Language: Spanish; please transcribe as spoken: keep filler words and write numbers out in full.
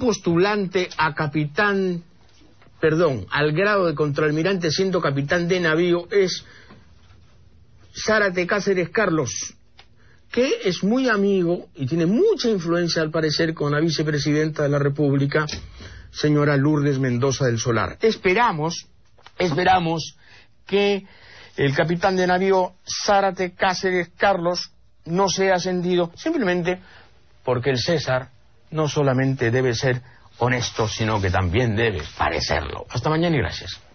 postulante a capitán, perdón, al grado de contraalmirante siendo capitán de navío es Zárate Cáceres Carlos, que es muy amigo y tiene mucha influencia al parecer con la vicepresidenta de la República, señora Lourdes Mendoza del Solar. Esperamos, esperamos que el capitán de navío Zárate Cáceres Carlos no sea ascendido, simplemente porque el César no solamente debe ser honesto, sino que también debe parecerlo. Hasta mañana y gracias.